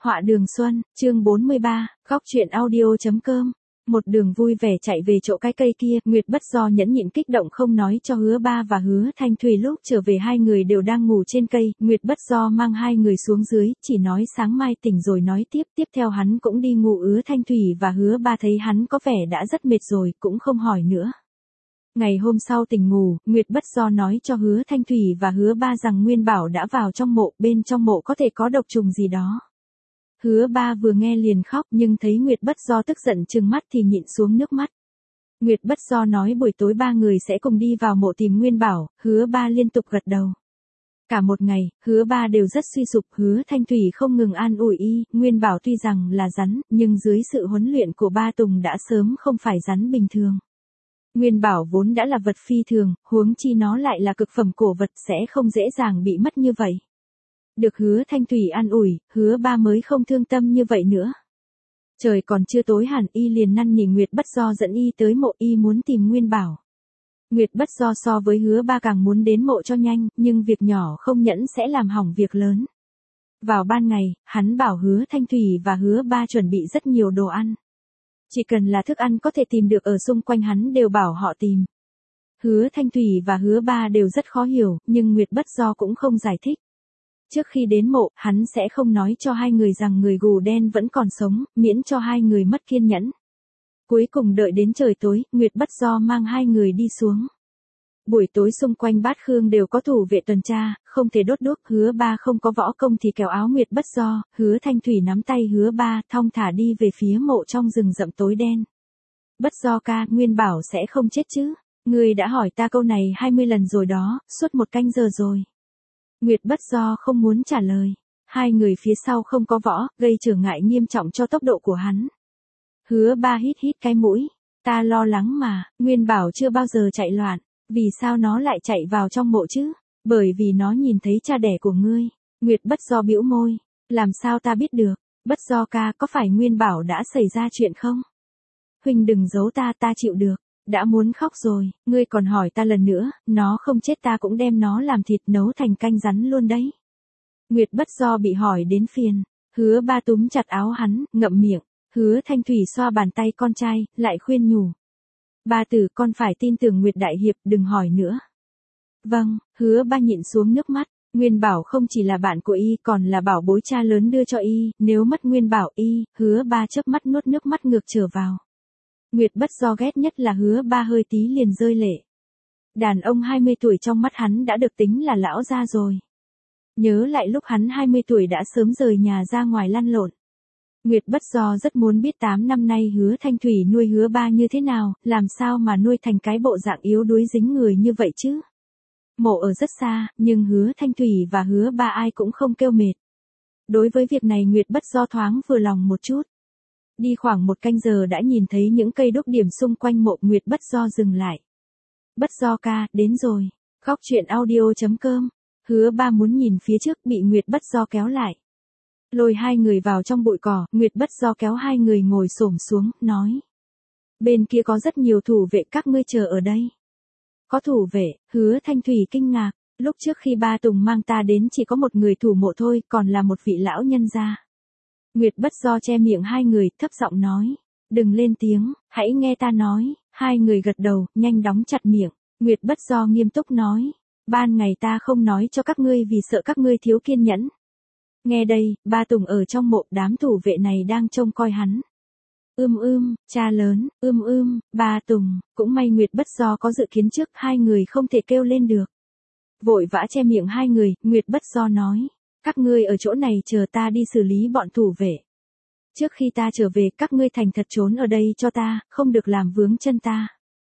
Họa Đường Xuân, chương 43, góc truyện audio.com. Một đường vui vẻ chạy về chỗ cái cây kia, Nguyệt Bất Do nhẫn nhịn kích động không nói cho Hứa Ba và Hứa Thanh Thủy lúc trở về hai người đều đang ngủ trên cây, Nguyệt Bất Do mang hai người xuống dưới, chỉ nói sáng mai tỉnh rồi nói tiếp theo hắn cũng đi ngủ. Hứa Thanh Thủy và Hứa Ba thấy hắn có vẻ đã rất mệt rồi, cũng không hỏi nữa. Ngày hôm sau tỉnh ngủ, Nguyệt Bất Do nói cho Hứa Thanh Thủy và Hứa Ba rằng Nguyên Bảo đã vào trong mộ, bên trong mộ có thể có độc trùng gì đó. Hứa Ba vừa nghe liền khóc nhưng thấy Nguyệt Bất Do tức giận trừng mắt thì nhịn xuống nước mắt. Nguyệt Bất Do nói buổi tối ba người sẽ cùng đi vào mộ tìm Nguyên Bảo, Hứa Ba liên tục gật đầu. Cả một ngày, Hứa Ba đều rất suy sụp, Hứa Thanh Thủy không ngừng an ủi y, Nguyên Bảo tuy rằng là rắn, nhưng dưới sự huấn luyện của Ba Tùng đã sớm không phải rắn bình thường. Nguyên Bảo vốn đã là vật phi thường, huống chi nó lại là cực phẩm cổ vật sẽ không dễ dàng bị mất như vậy. Được Hứa Thanh Thủy an ủi, Hứa Ba mới không thương tâm như vậy nữa. Trời còn chưa tối hẳn y liền năn nỉ Nguyệt Bất Do dẫn y tới mộ, y muốn tìm Nguyên Bảo. Nguyệt Bất Do so với Hứa Ba càng muốn đến mộ cho nhanh, nhưng việc nhỏ không nhẫn sẽ làm hỏng việc lớn. Vào ban ngày, hắn bảo Hứa Thanh Thủy và Hứa Ba chuẩn bị rất nhiều đồ ăn. Chỉ cần là thức ăn có thể tìm được ở xung quanh hắn đều bảo họ tìm. Hứa Thanh Thủy và Hứa Ba đều rất khó hiểu, nhưng Nguyệt Bất Do cũng không giải thích. Trước khi đến mộ, hắn sẽ không nói cho hai người rằng người gù đen vẫn còn sống, miễn cho hai người mất kiên nhẫn. Cuối cùng đợi đến trời tối, Nguyệt Bất Do mang hai người đi xuống. Buổi tối xung quanh Bát Khương đều có thủ vệ tuần tra, không thể đốt đuốc. Hứa Ba không có võ công thì kéo áo Nguyệt Bất Do, Hứa Thanh Thủy nắm tay Hứa Ba thong thả đi về phía mộ trong rừng rậm tối đen. Bất Do ca, Nguyên Bảo sẽ không chết chứ? Ngươi đã hỏi ta câu này 20 lần rồi đó, suốt 1 canh giờ rồi. Nguyệt Bất Do không muốn trả lời. Hai người phía sau không có võ, gây trở ngại nghiêm trọng cho tốc độ của hắn. Hứa Ba hít cái mũi. Ta lo lắng mà, Nguyên Bảo chưa bao giờ chạy loạn. Vì sao nó lại chạy vào trong mộ chứ? Bởi vì nó nhìn thấy cha đẻ của ngươi. Nguyệt Bất Do bĩu môi. Làm sao ta biết được? Bất Do ca, có phải Nguyên Bảo đã xảy ra chuyện không? Huynh đừng giấu ta, ta chịu được. Đã muốn khóc rồi, ngươi còn hỏi ta lần nữa, nó không chết ta cũng đem nó làm thịt nấu thành canh rắn luôn đấy. Nguyệt Bất Do bị hỏi đến phiền. Hứa Ba túm chặt áo hắn, ngậm miệng. Hứa Thanh Thủy xoa bàn tay con trai, lại khuyên nhủ. Ba tử, con phải tin tưởng Nguyệt Đại Hiệp, đừng hỏi nữa. Vâng, Hứa Ba nhịn xuống nước mắt. Nguyên Bảo không chỉ là bạn của y, còn là bảo bối cha lớn đưa cho y, nếu mất Nguyên Bảo y, Hứa Ba chớp mắt nuốt nước mắt ngược trở vào. Nguyệt Bất Do ghét nhất là Hứa Ba hơi tí liền rơi lệ. Đàn ông 20 tuổi trong mắt hắn đã được tính là lão gia rồi. Nhớ lại lúc hắn 20 tuổi đã sớm rời nhà ra ngoài lăn lộn. Nguyệt Bất Do rất muốn biết 8 năm nay Hứa Thanh Thủy nuôi Hứa Ba như thế nào, làm sao mà nuôi thành cái bộ dạng yếu đuối dính người như vậy chứ. Mộ ở rất xa, nhưng Hứa Thanh Thủy và Hứa Ba ai cũng không kêu mệt. Đối với việc này Nguyệt Bất Do thoáng vừa lòng một chút. Đi khoảng 1 canh giờ đã nhìn thấy những cây đúc điểm xung quanh mộ. Nguyệt Bất Do dừng lại. Bất Do ca, đến rồi. Góc truyện audio.com. Hứa Ba muốn nhìn phía trước bị Nguyệt Bất Do kéo lại. Lôi hai người vào trong bụi cỏ, Nguyệt Bất Do kéo hai người ngồi xổm xuống, nói. Bên kia có rất nhiều thủ vệ, các ngươi chờ ở đây. Có thủ vệ, Hứa Thanh Thủy kinh ngạc. Lúc trước khi Ba Tùng mang ta đến chỉ có một người thủ mộ thôi, còn là một vị lão nhân gia. Nguyệt Bất Do che miệng hai người, thấp giọng nói. Đừng lên tiếng, hãy nghe ta nói. Hai người gật đầu, nhanh đóng chặt miệng. Nguyệt Bất Do nghiêm túc nói. Ban ngày ta không nói cho các ngươi vì sợ các ngươi thiếu kiên nhẫn. Nghe đây, Ba Tùng ở trong mộ, đám thủ vệ này đang trông coi hắn. Cha lớn, Ba Tùng, cũng may Nguyệt Bất Do có dự kiến trước, hai người không thể kêu lên được. Vội vã che miệng hai người, Nguyệt Bất Do nói. Các ngươi ở chỗ này chờ ta đi xử lý bọn thủ vệ. Trước khi ta trở về, các ngươi thành thật trốn ở đây cho ta, không được làm vướng chân ta.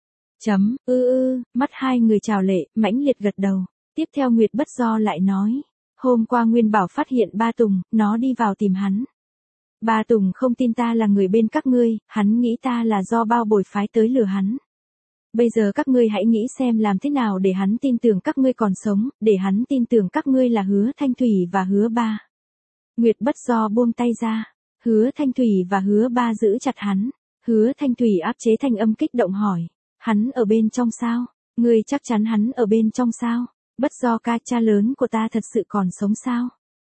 Mắt hai người trào lệ, mãnh liệt gật đầu. Tiếp theo Nguyệt Bất Do lại nói. Hôm qua Nguyên Bảo phát hiện Ba Tùng, nó đi vào tìm hắn. Ba Tùng không tin ta là người bên các ngươi, hắn nghĩ ta là do bao bồi phái tới lừa hắn. Bây giờ các ngươi hãy nghĩ xem làm thế nào để hắn tin tưởng các ngươi còn sống, để hắn tin tưởng các ngươi là Hứa Thanh Thủy và Hứa Ba. Nguyệt Bất Do buông tay ra. Hứa Thanh Thủy và Hứa Ba giữ chặt hắn. Hứa Thanh Thủy áp chế thanh âm kích động hỏi. Hắn ở bên trong sao? Ngươi chắc chắn hắn ở bên trong sao? Bất Do ca, cha lớn của ta thật sự còn sống sao?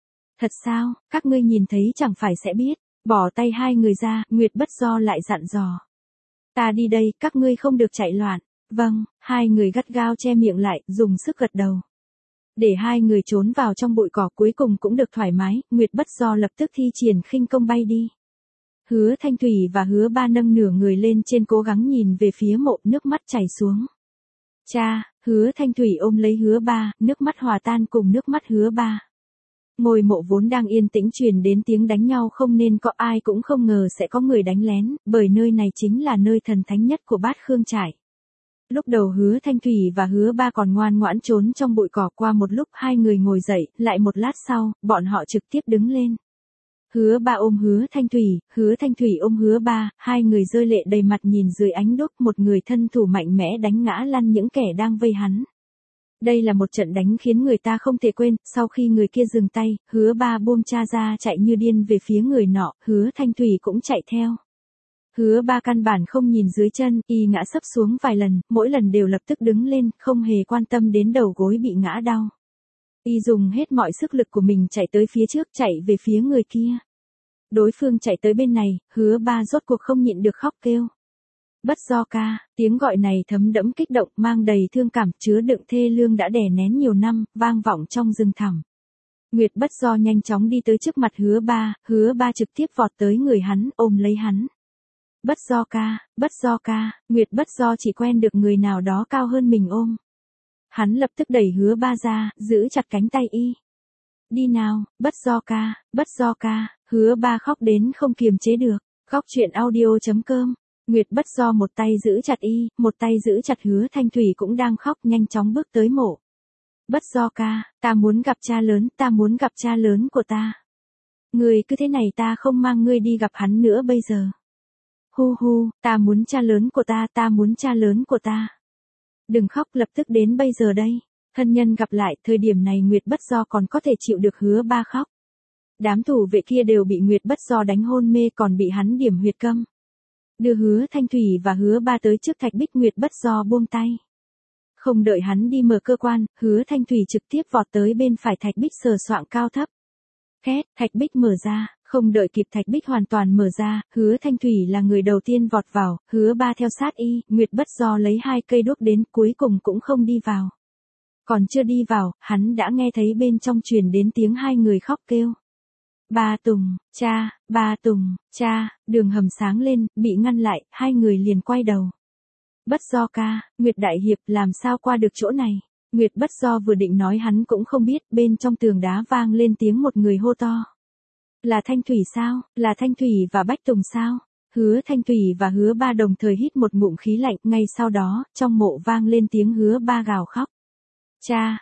Thật sao, các ngươi nhìn thấy chẳng phải sẽ biết. Bỏ tay hai người ra, Nguyệt Bất Do lại dặn dò. Ta đi đây, các ngươi không được chạy loạn. Vâng, hai người gắt gao che miệng lại, dùng sức gật đầu. Để hai người trốn vào trong bụi cỏ cuối cùng cũng được thoải mái, Nguyệt Bất Do lập tức thi triển khinh công bay đi. Hứa Thanh Thủy và Hứa Ba nâng nửa người lên trên cố gắng nhìn về phía mộ, nước mắt chảy xuống. Cha, Hứa Thanh Thủy ôm lấy Hứa Ba, nước mắt hòa tan cùng nước mắt Hứa Ba. Ngôi mộ vốn đang yên tĩnh truyền đến tiếng đánh nhau không nên có ai cũng không ngờ sẽ có người đánh lén, bởi nơi này chính là nơi thần thánh nhất của Bát Khương Trại. Lúc đầu Hứa Thanh Thủy và Hứa Ba còn ngoan ngoãn trốn trong bụi cỏ, qua một lúc hai người ngồi dậy, lại một lát sau, bọn họ trực tiếp đứng lên. Hứa Ba ôm Hứa Thanh Thủy ôm Hứa Ba, hai người rơi lệ đầy mặt nhìn dưới ánh đuốc, một người thân thủ mạnh mẽ đánh ngã lăn những kẻ đang vây hắn. Đây là một trận đánh khiến người ta không thể quên, sau khi người kia dừng tay, Hứa Ba buông cha ra chạy như điên về phía người nọ, Hứa Thanh Thủy cũng chạy theo. Hứa Ba căn bản không nhìn dưới chân, y ngã sấp xuống vài lần, mỗi lần đều lập tức đứng lên, không hề quan tâm đến đầu gối bị ngã đau. Y dùng hết mọi sức lực của mình chạy tới phía trước, chạy về phía người kia. Đối phương chạy tới bên này, Hứa Ba rốt cuộc không nhịn được khóc kêu. Bất Do ca, tiếng gọi này thấm đẫm kích động, mang đầy thương cảm, chứa đựng thê lương đã đè nén nhiều năm, vang vọng trong rừng thẳm. Nguyệt Bất Do nhanh chóng đi tới trước mặt Hứa Ba trực tiếp vọt tới người hắn, ôm lấy hắn. Bất Do ca, Nguyệt Bất Do chỉ quen được người nào đó cao hơn mình ôm. Hắn lập tức đẩy Hứa Ba ra, giữ chặt cánh tay y. Đi nào, Bất Do ca, Hứa Ba khóc đến không kiềm chế được. Khóc chuyện audio.com. Nguyệt Bất Do một tay giữ chặt y, một tay giữ chặt Hứa Thanh Thủy cũng đang khóc, nhanh chóng bước tới mộ. Bất Do ca, ta muốn gặp cha lớn của ta. Ngươi cứ thế này ta không mang ngươi đi gặp hắn nữa bây giờ. Hu hu, ta muốn cha lớn của ta. Đừng khóc, lập tức đến bây giờ đây. Thân nhân gặp lại, thời điểm này Nguyệt Bất Do còn có thể chịu được Hứa Ba khóc. Đám thủ vệ kia đều bị Nguyệt Bất Do đánh hôn mê, còn bị hắn điểm huyệt câm. Đưa Hứa Thanh Thủy và Hứa Ba tới trước thạch bích, Nguyệt Bất Do buông tay. Không đợi hắn đi mở cơ quan, Hứa Thanh Thủy trực tiếp vọt tới bên phải thạch bích, sờ soạng cao thấp. Két, thạch bích mở ra, không đợi kịp thạch bích hoàn toàn mở ra, Hứa Thanh Thủy là người đầu tiên vọt vào, Hứa Ba theo sát y, Nguyệt Bất Do lấy 2 cây đuốc đến, cuối cùng cũng không đi vào. Còn chưa đi vào, hắn đã nghe thấy bên trong truyền đến tiếng hai người khóc kêu. Ba Tùng, cha, đường hầm sáng lên, bị ngăn lại, hai người liền quay đầu. Bất Do ca, Nguyệt Đại Hiệp làm sao qua được chỗ này? Nguyệt Bất Do vừa định nói hắn cũng không biết, bên trong tường đá vang lên tiếng một người hô to. Là Thanh Thủy sao? Là Thanh Thủy và Bách Tùng sao? Hứa Thanh Thủy và Hứa Ba đồng thời hít một ngụm khí lạnh, ngay sau đó, trong mộ vang lên tiếng Hứa Ba gào khóc. Cha,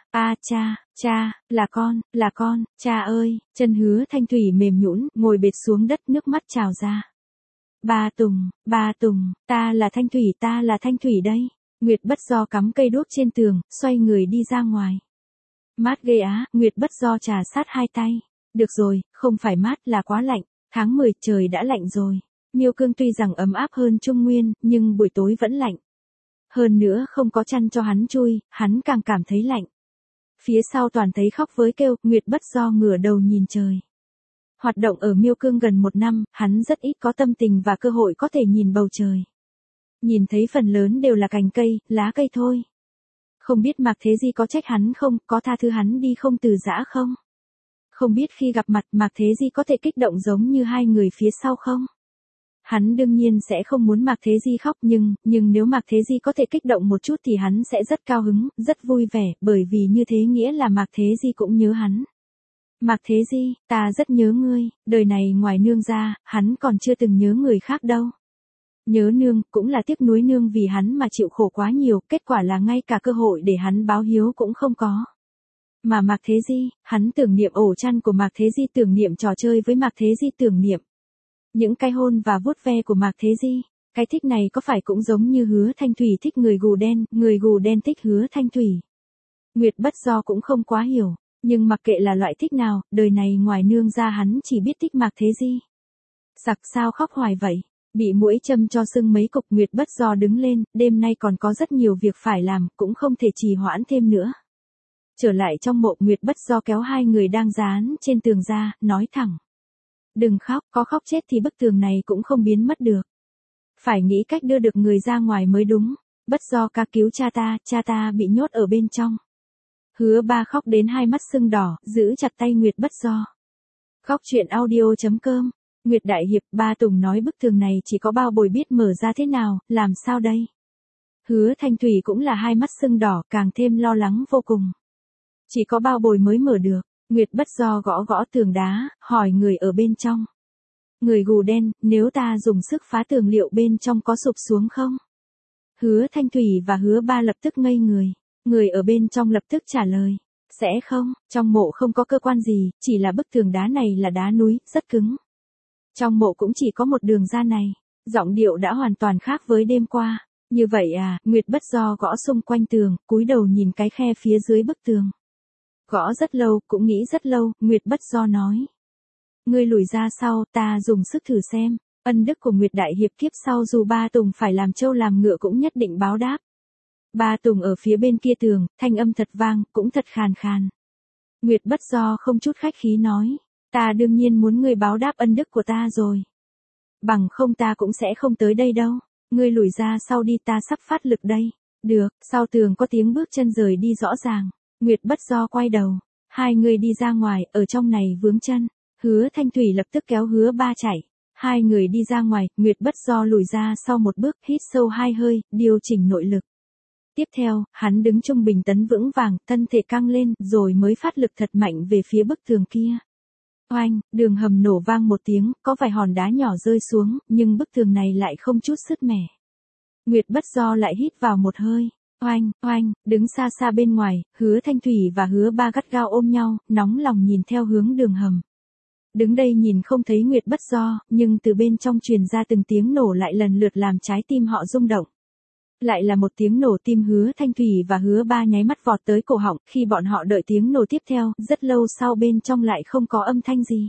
là con, cha ơi, chân Hứa Thanh Thủy mềm nhũn, ngồi bệt xuống đất, nước mắt trào ra. Ba Tùng, ta là Thanh Thủy đây. Nguyệt Bất Do cắm cây đuốc trên tường, xoay người đi ra ngoài. Mát ghê á, Nguyệt Bất Do trà sát 2 tay. Được rồi, không phải mát là quá lạnh, tháng 10 trời đã lạnh rồi. Miêu Cương tuy rằng ấm áp hơn Trung Nguyên, nhưng buổi tối vẫn lạnh. Hơn nữa không có chăn cho hắn chui, hắn càng cảm thấy lạnh. Phía sau toàn thấy khóc với kêu, Nguyệt Bất Do ngửa đầu nhìn trời. Hoạt động ở Miêu Cương gần 1 năm, hắn rất ít có tâm tình và cơ hội có thể nhìn bầu trời. Nhìn thấy phần lớn đều là cành cây, lá cây thôi. Không biết Mạc Thế Di có trách hắn không, có tha thứ hắn đi không từ giã không? Không biết khi gặp mặt Mạc Thế Di có thể kích động giống như hai người phía sau không? Hắn đương nhiên sẽ không muốn Mạc Thế Di khóc, nhưng nếu Mạc Thế Di có thể kích động một chút thì hắn sẽ rất cao hứng, rất vui vẻ, bởi vì như thế nghĩa là Mạc Thế Di cũng nhớ hắn. Mạc Thế Di, ta rất nhớ ngươi, đời này ngoài nương ra, hắn còn chưa từng nhớ người khác đâu. Nhớ nương, cũng là tiếc nuối nương vì hắn mà chịu khổ quá nhiều, kết quả là ngay cả cơ hội để hắn báo hiếu cũng không có. Mà Mạc Thế Di, hắn tưởng niệm ổ chăn của Mạc Thế Di, tưởng niệm trò chơi với Mạc Thế Di, tưởng niệm những cái hôn và vuốt ve của Mạc Thế Di. Cái thích này có phải cũng giống như Hứa Thanh Thủy thích người gù đen thích Hứa Thanh Thủy. Nguyệt Bất Do cũng không quá hiểu, nhưng mặc kệ là loại thích nào, đời này ngoài nương ra hắn chỉ biết thích Mạc Thế Di. Sặc sao khóc hoài vậy? Bị muỗi châm cho sưng mấy cục, Nguyệt Bất Do đứng lên, đêm nay còn có rất nhiều việc phải làm, cũng không thể trì hoãn thêm nữa. Trở lại trong mộ, Nguyệt Bất Do kéo hai người đang dán trên tường ra, nói thẳng. Đừng khóc, có khóc chết thì bức tường này cũng không biến mất được. Phải nghĩ cách đưa được người ra ngoài mới đúng. Bất Do ca cứu cha ta bị nhốt ở bên trong. Hứa Ba khóc đến hai mắt sưng đỏ, giữ chặt tay Nguyệt Bất Do. Khóc chuyện audio.com. Nguyệt Đại Hiệp, ba Tùng nói bức tường này chỉ có bao bồi biết mở ra thế nào, làm sao đây? Hứa Thanh Thủy cũng là hai mắt sưng đỏ, càng thêm lo lắng vô cùng. Chỉ có bao bồi mới mở được. Nguyệt Bất Do gõ gõ tường đá, hỏi người ở bên trong. Người gù đen, nếu ta dùng sức phá tường liệu bên trong có sụp xuống không? Hứa Thanh Thủy và Hứa Ba lập tức ngây người. Người ở bên trong lập tức trả lời. Sẽ không, trong mộ không có cơ quan gì, chỉ là bức tường đá này là đá núi, rất cứng. Trong mộ cũng chỉ có một đường ra này. Giọng điệu đã hoàn toàn khác với đêm qua. Như vậy à, Nguyệt Bất Do gõ xung quanh tường, cúi đầu nhìn cái khe phía dưới bức tường. Gõ rất lâu, cũng nghĩ rất lâu, Nguyệt Bất Do nói. Ngươi lùi ra sau, ta dùng sức thử xem. Ân đức của Nguyệt Đại Hiệp kiếp sau dù ba Tùng phải làm trâu làm ngựa cũng nhất định báo đáp. Ba Tùng ở phía bên kia tường, thanh âm thật vang, cũng thật khàn khàn. Nguyệt Bất Do không chút khách khí nói. Ta đương nhiên muốn ngươi báo đáp ân đức của ta rồi. Bằng không ta cũng sẽ không tới đây đâu. Ngươi lùi ra sau đi, ta sắp phát lực đây. Được, sau tường có tiếng bước chân rời đi rõ ràng. Nguyệt Bất Do quay đầu. Hai người đi ra ngoài, ở trong này vướng chân. Hứa Thanh Thủy lập tức kéo Hứa Ba chạy. Hai người đi ra ngoài, Nguyệt Bất Do lùi ra sau một bước, hít sâu hai hơi, điều chỉnh nội lực. Tiếp theo, hắn đứng trung bình tấn vững vàng, thân thể căng lên, rồi mới phát lực thật mạnh về phía bức tường kia. Oanh, đường hầm nổ vang một tiếng, có vài hòn đá nhỏ rơi xuống, nhưng bức tường này lại không chút sứt mẻ. Nguyệt Bất Do lại hít vào một hơi. Oanh, oanh, đứng xa xa bên ngoài, Hứa Thanh Thủy và Hứa Ba gắt gao ôm nhau, nóng lòng nhìn theo hướng đường hầm. Đứng đây nhìn không thấy Nguyệt Bất Do, nhưng từ bên trong truyền ra từng tiếng nổ lại lần lượt làm trái tim họ rung động. Lại là một tiếng nổ, tim Hứa Thanh Thủy và Hứa Ba nháy mắt vọt tới cổ họng, khi bọn họ đợi tiếng nổ tiếp theo, rất lâu sau bên trong lại không có âm thanh gì.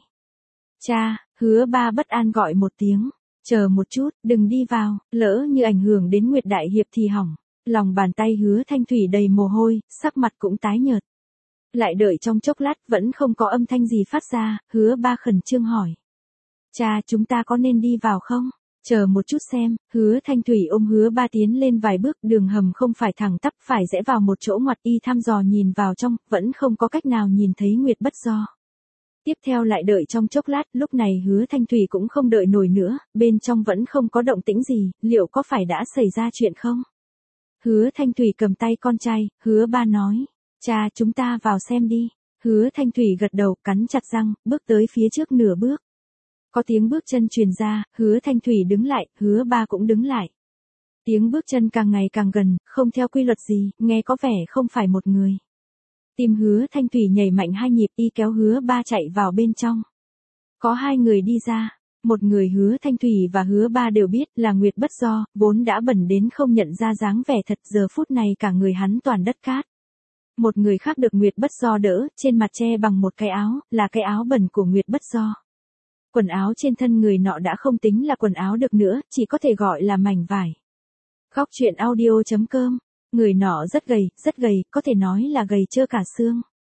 Cha, Hứa Ba bất an gọi một tiếng. Chờ một chút, đừng đi vào, lỡ như ảnh hưởng đến Nguyệt Đại Hiệp thì hỏng. Lòng bàn tay Hứa Thanh Thủy đầy mồ hôi, sắc mặt cũng tái nhợt. Lại đợi trong chốc lát vẫn không có âm thanh gì phát ra, Hứa Ba khẩn trương hỏi. Cha, chúng ta có nên đi vào không? Chờ một chút xem, Hứa Thanh Thủy ôm Hứa Ba tiến lên vài bước, đường hầm không phải thẳng tắp, phải rẽ vào một chỗ ngoặt, y thăm dò nhìn vào trong, vẫn không có cách nào nhìn thấy Nguyệt Bất Do. Tiếp theo lại đợi trong chốc lát, lúc này Hứa Thanh Thủy cũng không đợi nổi nữa, bên trong vẫn không có động tĩnh gì, liệu có phải đã xảy ra chuyện không? Hứa Thanh Thủy cầm tay con trai, Hứa Ba nói, cha chúng ta vào xem đi. Hứa Thanh Thủy gật đầu, cắn chặt răng, bước tới phía trước nửa bước. Có tiếng bước chân truyền ra, Hứa Thanh Thủy đứng lại, Hứa Ba cũng đứng lại. Tiếng bước chân càng ngày càng gần, không theo quy luật gì, nghe có vẻ không phải một người. Tim Hứa Thanh Thủy nhảy mạnh hai nhịp, y kéo Hứa Ba chạy vào bên trong. Có hai người đi ra, một người Hứa Thanh Thủy và Hứa Ba đều biết là Nguyệt Bất Do, vốn đã bẩn đến không nhận ra dáng vẻ thật, giờ phút này cả người hắn toàn đất cát. Một người khác được Nguyệt Bất Do đỡ, trên mặt che bằng một cái áo, là cái áo bẩn của Nguyệt Bất Do. Quần áo trên thân người nọ đã không tính là quần áo được nữa, chỉ có thể gọi là mảnh vải. Khóc chuyện audio.com. Người nọ rất gầy, có thể nói là gầy trơ cả xương.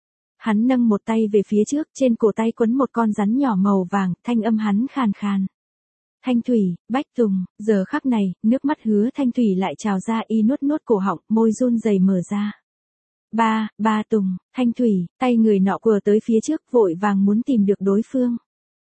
Hắn nâng một tay về phía trước, trên cổ tay quấn một con rắn nhỏ màu vàng, thanh âm hắn khàn khàn. Thanh Thủy, Bách Tùng, giờ khắc này, nước mắt Hứa Thanh Thủy lại trào ra, y nuốt cổ họng, môi run rẩy mở ra. Ba Tùng, Thanh Thủy, tay người nọ quờ tới phía trước, vội vàng muốn tìm được đối phương.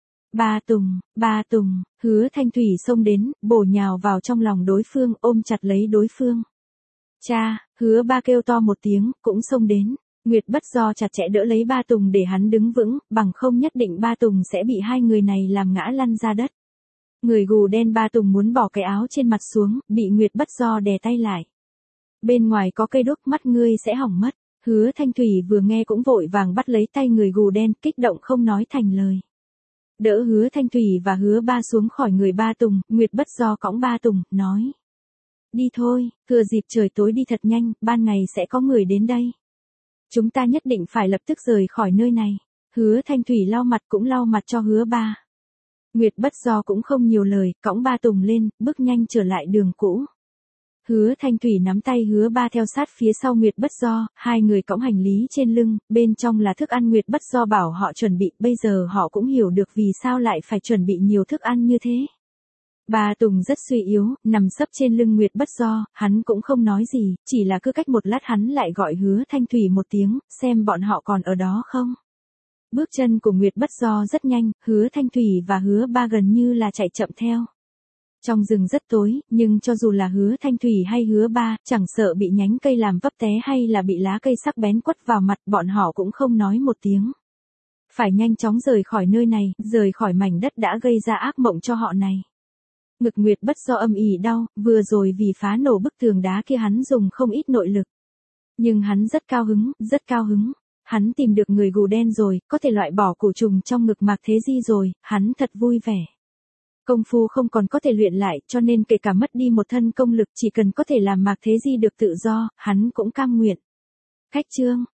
Ba Tùng, Hứa Thanh Thủy xông đến, bổ nhào vào trong lòng đối phương, ôm chặt lấy đối phương. Cha, Hứa Ba kêu to một tiếng, cũng xông đến. Nguyệt Bất Do chặt chẽ đỡ lấy Ba Tùng để hắn đứng vững, bằng không nhất định Ba Tùng sẽ bị hai người này làm ngã lăn ra đất. Người gù đen Ba Tùng muốn bỏ cái áo trên mặt xuống, bị Nguyệt Bất Do đè tay lại. Bên ngoài có cây đuốc, mắt ngươi sẽ hỏng mất. Hứa Thanh Thủy vừa nghe cũng vội vàng bắt lấy tay người gù đen, kích động không nói thành lời. Đỡ Hứa Thanh Thủy và Hứa Ba xuống khỏi người Ba Tùng, Nguyệt Bất Do cõng Ba Tùng, nói. Đi thôi, thừa dịp trời tối đi thật nhanh, ban ngày sẽ có người đến đây. Chúng ta nhất định phải lập tức rời khỏi nơi này. Hứa Thanh Thủy lau mặt cũng lau mặt cho Hứa Ba. Nguyệt Bất Do cũng không nhiều lời, cõng Ba Tùng lên, bước nhanh trở lại đường cũ. Hứa Thanh Thủy nắm tay Hứa Ba theo sát phía sau Nguyệt Bất Do, hai người cõng hành lý trên lưng, bên trong là thức ăn Nguyệt Bất Do bảo họ chuẩn bị, bây giờ họ cũng hiểu được vì sao lại phải chuẩn bị nhiều thức ăn như thế. Ba Tùng rất suy yếu, nằm sấp trên lưng Nguyệt Bất Do, hắn cũng không nói gì, chỉ là cứ cách một lát hắn lại gọi Hứa Thanh Thủy một tiếng, xem bọn họ còn ở đó không. Bước chân của Nguyệt Bất Do rất nhanh, Hứa Thanh Thủy và Hứa Ba gần như là chạy chậm theo. Trong rừng rất tối, nhưng cho dù là Hứa Thanh Thủy hay Hứa Ba, chẳng sợ bị nhánh cây làm vấp té hay là bị lá cây sắc bén quất vào mặt, bọn họ cũng không nói một tiếng. Phải nhanh chóng rời khỏi nơi này, rời khỏi mảnh đất đã gây ra ác mộng cho họ này. Ngực Nguyệt Bất Do âm ỉ đau, vừa rồi vì phá nổ bức tường đá kia hắn dùng không ít nội lực. Nhưng hắn rất cao hứng, rất cao hứng. Hắn tìm được người gù đen rồi, có thể loại bỏ cổ trùng trong ngực Mạc Thế Di rồi, hắn thật vui vẻ. Công phu không còn có thể luyện lại, cho nên kể cả mất đi một thân công lực, chỉ cần có thể làm Mạc Thế Di được tự do, hắn cũng cam nguyện. Khách chương